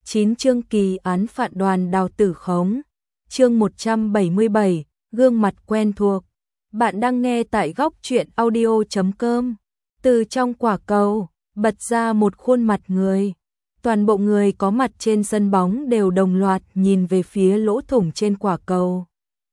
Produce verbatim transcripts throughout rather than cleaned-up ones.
chín chương kỳ án phạt đoàn Đào Tử Khống. Chương một trăm bảy mươi bảy, gương mặt quen thuộc. Bạn đang nghe tại góc truyện audio chấm com. Từ trong quả cầu bật ra một khuôn mặt người. Toàn bộ người có mặt trên sân bóng đều đồng loạt nhìn về phía lỗ thủng trên quả cầu.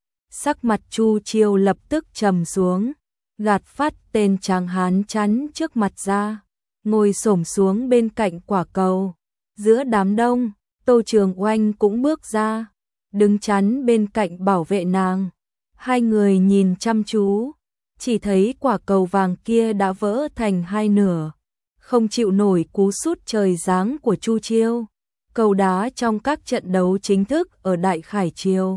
Sắc mặt Chu Chiêu lập tức trầm xuống, gạt phát tên tráng hán chắn trước mặt ra, ngồi xổm xuống bên cạnh quả cầu. Giữa đám đông, Tô Trường Oanh cũng bước ra, đứng chắn bên cạnh bảo vệ nàng. Hai người nhìn chăm chú, chỉ thấy quả cầu vàng kia đã vỡ thành hai nửa, không chịu nổi cú sút trời giáng của Chu Chiêu. Cầu đá trong các trận đấu chính thức ở Đại Khải Triều,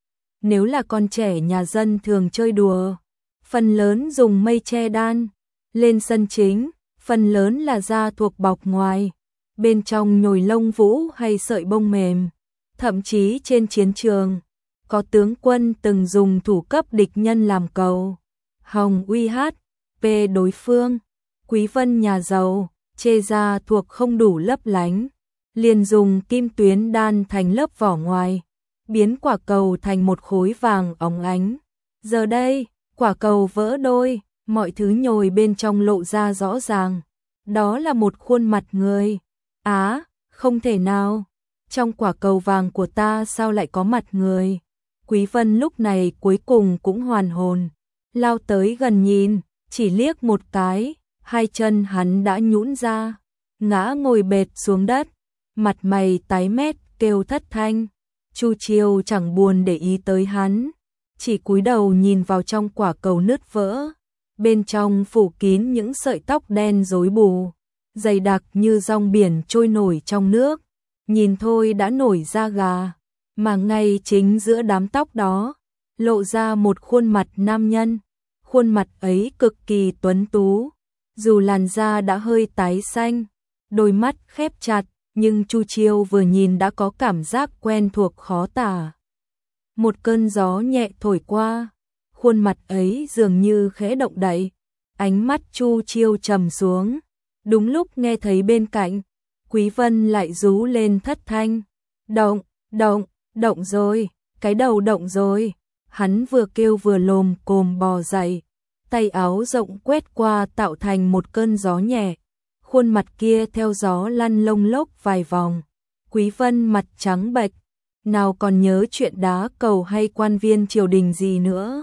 nếu là con trẻ nhà dân thường chơi đùa, phần lớn dùng mây che đan. Lên sân chính, phần lớn là da thuộc bọc ngoài, bên trong nhồi lông vũ hay sợi bông mềm. Thậm chí trên chiến trường, có tướng quân từng dùng thủ cấp địch nhân làm cầu. Hồng uy hát, về đối phương. Quý Vân nhà giàu, chê da thuộc không đủ lấp lánh, liền dùng kim tuyến đan thành lớp vỏ ngoài, biến quả cầu thành một khối vàng óng ánh. Giờ đây, quả cầu vỡ đôi, mọi thứ nhồi bên trong lộ ra rõ ràng. Đó là một khuôn mặt người. Á, không thể nào, trong quả cầu vàng của ta sao lại có mặt người? Quý Vân lúc này cuối cùng cũng hoàn hồn, lao tới gần nhìn, chỉ liếc một cái, hai chân hắn đã nhũn ra, ngã ngồi bệt xuống đất, mặt mày tái mét kêu thất thanh. Chu Chiêu chẳng buồn để ý tới hắn, chỉ cúi đầu nhìn vào trong quả cầu nứt vỡ, bên trong phủ kín những sợi tóc đen rối bù, dày đặc như rong biển trôi nổi trong nước, nhìn thôi đã nổi da gà, mà ngay chính giữa đám tóc đó, lộ ra một khuôn mặt nam nhân. Khuôn mặt ấy cực kỳ tuấn tú, dù làn da đã hơi tái xanh, đôi mắt khép chặt, nhưng Chu Chiêu vừa nhìn đã có cảm giác quen thuộc khó tả. Một cơn gió nhẹ thổi qua, khuôn mặt ấy dường như khẽ động đậy, ánh mắt Chu Chiêu trầm xuống. Đúng lúc nghe thấy bên cạnh, Quý Vân lại rú lên thất thanh. Động, động, động rồi, cái đầu động rồi. Hắn vừa kêu vừa lồm cồm bò dậy, tay áo rộng quét qua tạo thành một cơn gió nhẹ. Khuôn mặt kia theo gió lăn lông lốc vài vòng. Quý Vân mặt trắng bệch, nào còn nhớ chuyện đá cầu hay quan viên triều đình gì nữa.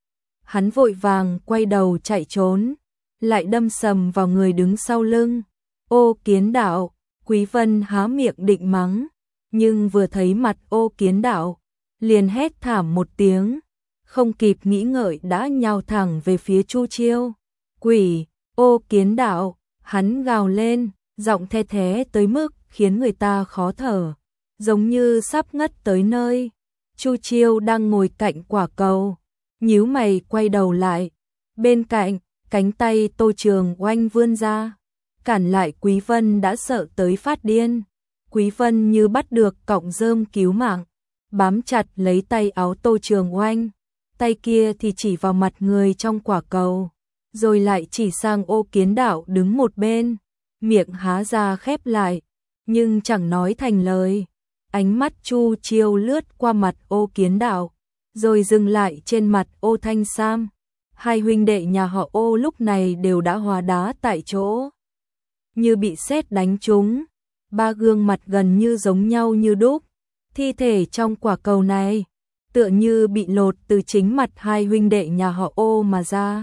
Hắn vội vàng quay đầu chạy trốn, lại đâm sầm vào người đứng sau lưng. Ô Kiến Đạo. Quý Vân há miệng định mắng, nhưng vừa thấy mặt Ô Kiến Đạo, liền hét thảm một tiếng, không kịp nghĩ ngợi đã nhào thẳng về phía Chu Chiêu. Quỷ, Ô Kiến Đạo, hắn gào lên, giọng the thé tới mức khiến người ta khó thở, giống như sắp ngất tới nơi. Chu Chiêu đang ngồi cạnh quả cầu, nhíu mày quay đầu lại, bên cạnh, cánh tay Tô Trường Oanh vươn ra, cản lại Quý Vân đã sợ tới phát điên. Quý Vân như bắt được cọng rơm cứu mạng, bám chặt lấy tay áo Tô Trường Oanh, tay kia thì chỉ vào mặt người trong quả cầu, rồi lại chỉ sang Ô Kiến Đạo đứng một bên, miệng há ra khép lại, nhưng chẳng nói thành lời. Ánh mắt Chu Chiêu lướt qua mặt Ô Kiến Đạo, rồi dừng lại trên mặt Ô Thanh Sam. Hai huynh đệ nhà họ Ô lúc này đều đã hóa đá tại chỗ, như bị sét đánh trúng, ba gương mặt gần như giống nhau như đúc. Thi thể trong quả cầu này tựa như bị lột từ chính mặt hai huynh đệ nhà họ Ô mà ra.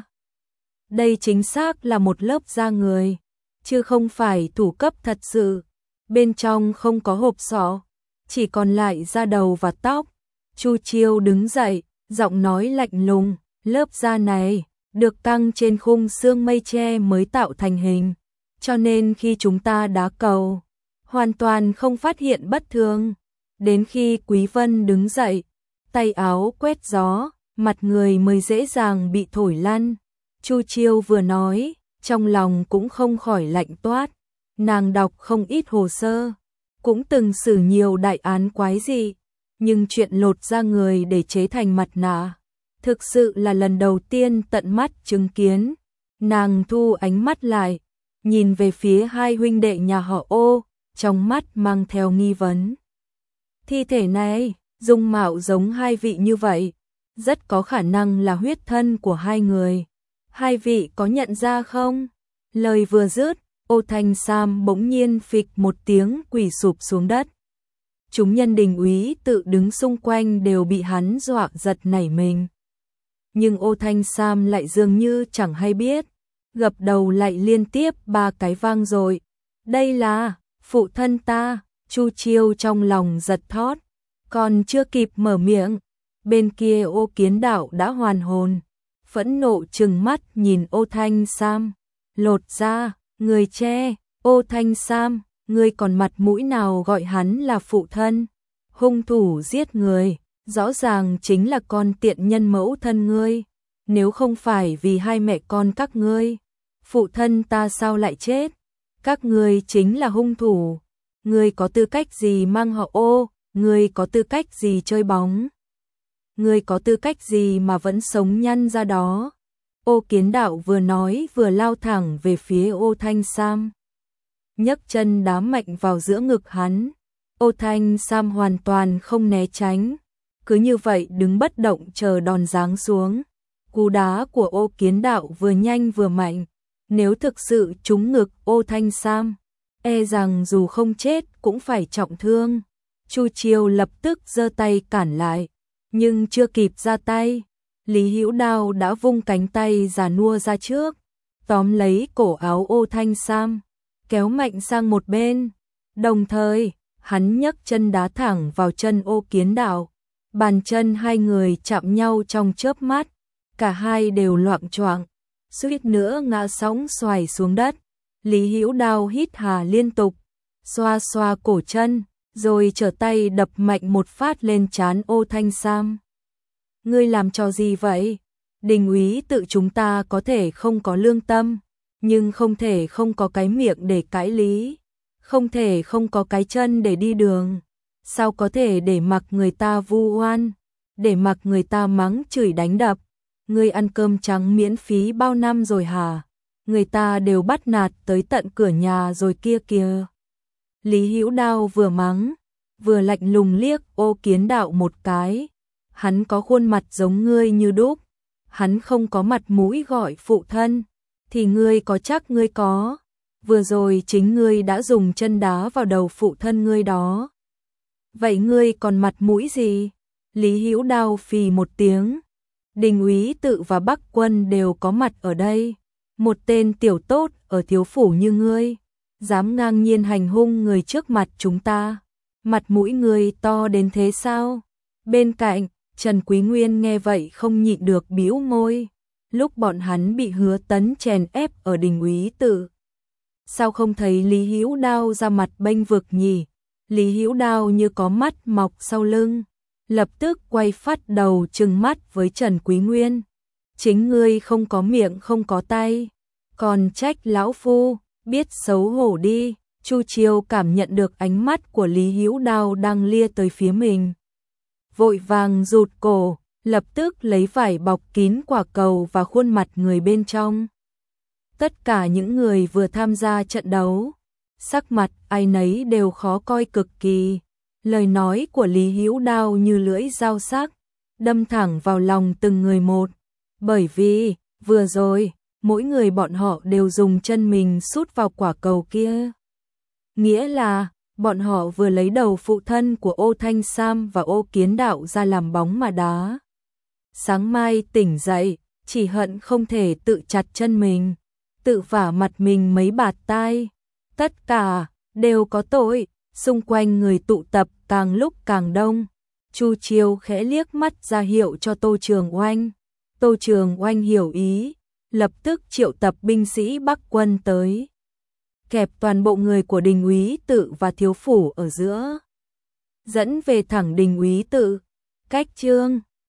Đây chính xác là một lớp da người, chứ không phải thủ cấp thật sự. Bên trong không có hộp sọ, chỉ còn lại da đầu và tóc. Chu Chiêu đứng dậy, giọng nói lạnh lùng, lớp da này được căng trên khung xương mây tre mới tạo thành hình, cho nên khi chúng ta đá cầu, hoàn toàn không phát hiện bất thường. Đến khi Quý Vân đứng dậy, tay áo quét gió, mặt người mới dễ dàng bị thổi lăn. Chu Chiêu vừa nói, trong lòng cũng không khỏi lạnh toát. Nàng đọc không ít hồ sơ, cũng từng xử nhiều đại án quái dị, nhưng chuyện lột da người để chế thành mặt nạ, thực sự là lần đầu tiên tận mắt chứng kiến. Nàng thu ánh mắt lại, nhìn về phía hai huynh đệ nhà họ Ô, trong mắt mang theo nghi vấn. Thi thể này, dung mạo giống hai vị như vậy, rất có khả năng là huyết thân của hai người. Hai vị có nhận ra không? Lời vừa dứt, Ô Thanh Sam bỗng nhiên phịch một tiếng quỳ sụp xuống đất. Chúng nhân Đình úy tự đứng xung quanh đều bị hắn dọa giật nảy mình. Nhưng Ô Thanh Sam lại dường như chẳng hay biết, gập đầu lại liên tiếp ba cái vang rồi. Đây là phụ thân ta. Chu Chiêu trong lòng giật thót, còn chưa kịp mở miệng, bên kia Ô Kiến Đạo đã hoàn hồn, phẫn nộ trừng mắt nhìn Ô Thanh Sam, lột ra, người che, Ô Thanh Sam, ngươi còn mặt mũi nào gọi hắn là phụ thân? Hung thủ giết người, rõ ràng chính là con tiện nhân mẫu thân ngươi, nếu không phải vì hai mẹ con các ngươi, phụ thân ta sao lại chết? Các ngươi chính là hung thủ. Ngươi có tư cách gì mang họ Ô, ngươi có tư cách gì chơi bóng? Ngươi có tư cách gì mà vẫn sống nhăn ra đó? Ô Kiến Đạo vừa nói vừa lao thẳng về phía Ô Thanh Sam. Nhấc chân đá mạnh vào giữa ngực hắn. Ô Thanh Sam hoàn toàn không né tránh, cứ như vậy đứng bất động chờ đòn giáng xuống. Cú đá của Ô Kiến Đạo vừa nhanh vừa mạnh, nếu thực sự trúng ngực Ô Thanh Sam, e rằng dù không chết cũng phải trọng thương. Chu Chiêu lập tức giơ tay cản lại, nhưng chưa kịp ra tay, Lý Hữu Đao đã vung cánh tay già nua ra trước, tóm lấy cổ áo Ô Thanh Sam, kéo mạnh sang một bên. Đồng thời, hắn nhấc chân đá thẳng vào chân Ô Kiến Đạo. Bàn chân hai người chạm nhau trong chớp mắt, cả hai đều loạng choạng, suýt nữa ngã sóng xoài xuống đất. Lý Hữu Đao hít hà liên tục, xoa xoa cổ chân, rồi trở tay đập mạnh một phát lên trán Ô Thanh Sam. Ngươi làm trò gì vậy? Đình úy tự chúng ta có thể không có lương tâm, nhưng không thể không có cái miệng để cãi lý, không thể không có cái chân để đi đường. Sao có thể để mặc người ta vu oan, để mặc người ta mắng chửi đánh đập? Ngươi ăn cơm trắng miễn phí bao năm rồi hả? Người ta đều bắt nạt tới tận cửa nhà rồi kia kìa. Lý Hữu Đao vừa mắng, vừa lạnh lùng liếc Ô Kiến Đạo một cái. Hắn có khuôn mặt giống ngươi như đúc, hắn không có mặt mũi gọi phụ thân, thì ngươi có chắc ngươi có? Vừa rồi chính ngươi đã dùng chân đá vào đầu phụ thân ngươi đó. Vậy ngươi còn mặt mũi gì? Lý Hữu Đao phì một tiếng. Đình úy tự và Bắc Quân đều có mặt ở đây. Một tên tiểu tốt ở thiếu phủ như ngươi, dám ngang nhiên hành hung người trước mặt chúng ta. Mặt mũi ngươi to đến thế sao? Bên cạnh, Trần Quý Nguyên nghe vậy không nhịn được bĩu môi. Lúc bọn hắn bị Hứa Tấn chèn ép ở đình úy tự, sao không thấy Lý Hữu Đao ra mặt bênh vực nhỉ? Lý Hữu Đao như có mắt mọc sau lưng, lập tức quay phát đầu trừng mắt với Trần Quý Nguyên. Chính ngươi không có miệng không có tay, còn trách lão phu, biết xấu hổ đi. Chu Chiêu cảm nhận được ánh mắt của Lý Hữu Đao đang lia tới phía mình, vội vàng rụt cổ, lập tức lấy vải bọc kín quả cầu và khuôn mặt người bên trong. Tất cả những người vừa tham gia trận đấu, sắc mặt ai nấy đều khó coi cực kỳ. Lời nói của Lý Hữu Đao như lưỡi dao sắc, đâm thẳng vào lòng từng người một. Bởi vì, vừa rồi, mỗi người bọn họ đều dùng chân mình sút vào quả cầu kia. Nghĩa là, bọn họ vừa lấy đầu phụ thân của Ô Thanh Sam và Ô Kiến Đạo ra làm bóng mà đá. Sáng mai tỉnh dậy, chỉ hận không thể tự chặt chân mình, tự vả mặt mình mấy bạt tai. Tất cả, đều có tội. Xung quanh người tụ tập càng lúc càng đông. Chu Chiêu khẽ liếc mắt ra hiệu cho Tô Trường Oanh. Tô Trường Oanh hiểu ý, lập tức triệu tập binh sĩ Bắc Quân tới, kẹp toàn bộ người của đình úy tự và thiếu phủ ở giữa, dẫn về thẳng đình úy tự. Cách chương